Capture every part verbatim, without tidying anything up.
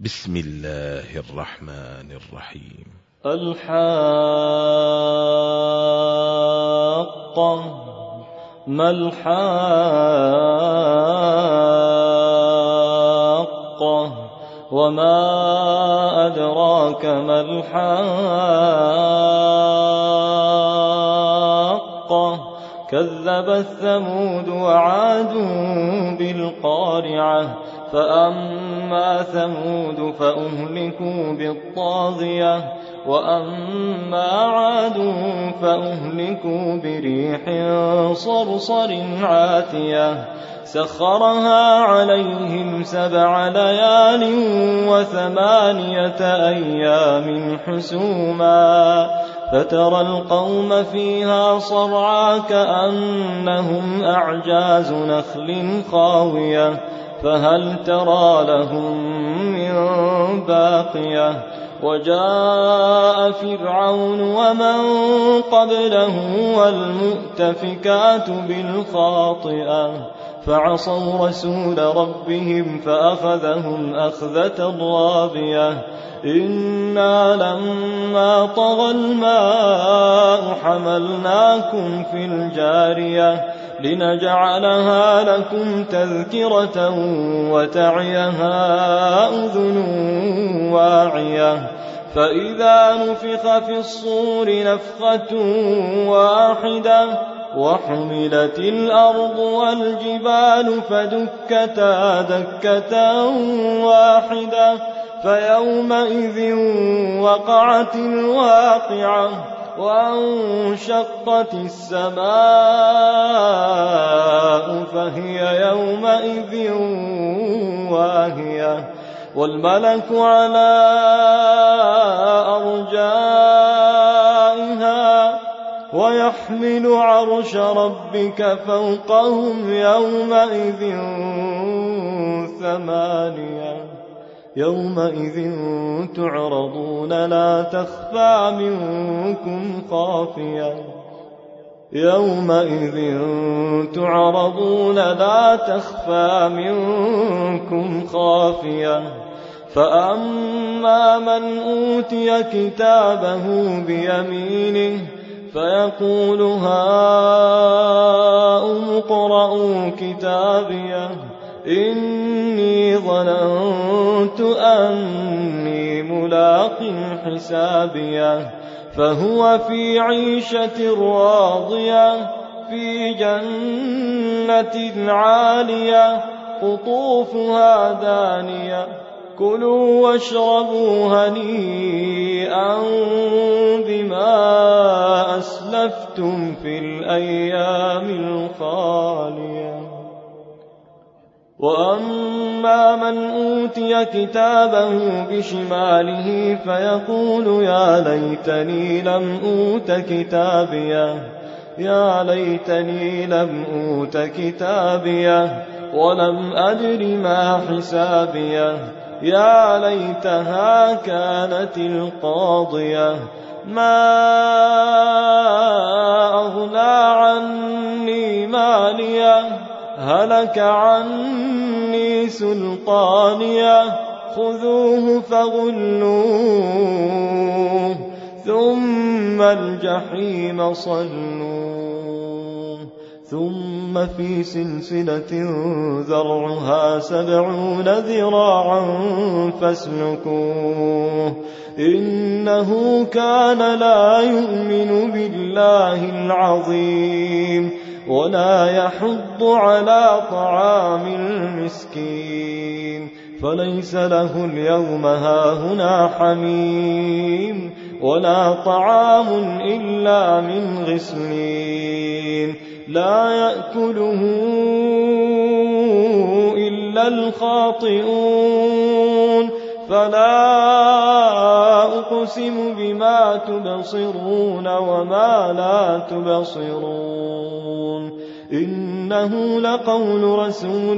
بسم الله الرحمن الرحيم. الحاقة. ما الحاقة وما أدراك ما الحاقة كذبت ثمود وعاد بالقارعة فأما ثمود فأهلكوا بالطاغية وأما عاد فأهلكوا بريح صرصر عاتية سخرها عليهم سبع ليال وثمانية أيام حسوما فترى القوم فيها صرعى كأنهم أعجاز نخل خاوية فهل ترى لهم من باقية وجاء فرعون ومن قبله والمؤتفكات بالخاطئة فعصوا رسول ربهم فأخذهم أخذة رابية إنا لما طغى الماء حملناكم في الجارية لنجعلها لكم تذكرة وتعيها أذن واعية فإذا نفخ في الصور نفخة واحدة وحملت الأرض والجبال فدكتا دكة واحدة فيومئذ وقعت الواقعة وانشقت السماء فهي يومئذ واهية والملك على أرجائها ويحمل عرش ربك فوقهم يومئذ ثمانية يومئذ تعرضون لا تخفى منكم خافية يومئذ تعرضون لا تخفى منكم خافية فأما من أوتي كتابه بيمينه فيقول هاؤم اقرءوا كتابيه إني ظننت أني ملاق حسابيه فهو في عيشة راضية في جنة عالية قطوفها دانية كلوا واشربوا هنيئا بما أسلفتم في الأيام الخالية وأما من أوتي كتابه بشماله فيقول يا ليتني لم أوت كتابيه يا ليتني لم أوت كتابيه ولم أدر ما حسابيه يا ليتها كانت القاضية ما أغنى عني ماليه هلك عني سلطانيه خذوه فغلوه ثم الجحيم صلوه ثم في سلسلة ذرعها سبعون ذراعا فاسلكوه إنه كان لا يؤمن بالله العظيم ولا يحض على طعام المسكين فليس له اليوم هاهنا حميم ولا طعام إلا من غسلين لا يأكله إلا الخاطئون فلا أقسم بما تبصرون وما لا تبصرون إنه لقول رسول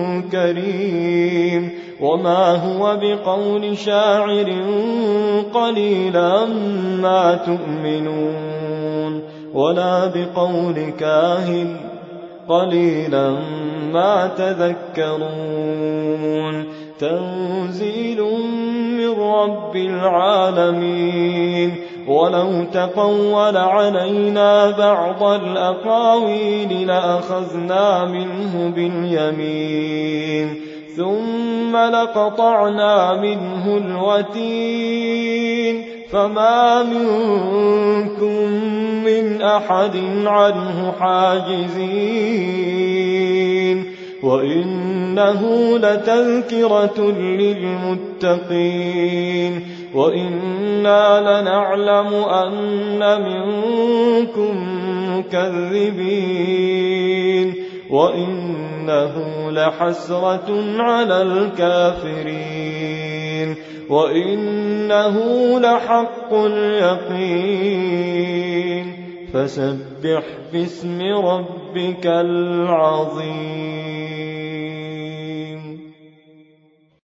كريم وما هو بقول شاعر قليلا ما تؤمنون ولا بقول كاهن قليلا ما تذكرون تنزيل رب العالمين ولو تقول علينا بعض الأقاويل لأخذنا منه باليمين ثم لقطعنا منه الوتين فما منكم من أحد عنه حاجزين وإنه لتذكرة للمتقين وإنا لنعلم أن منكم مكذبين وإنه لحسرة على الكافرين وإنه لحق اليقين فسبح باسم ربك العظيم.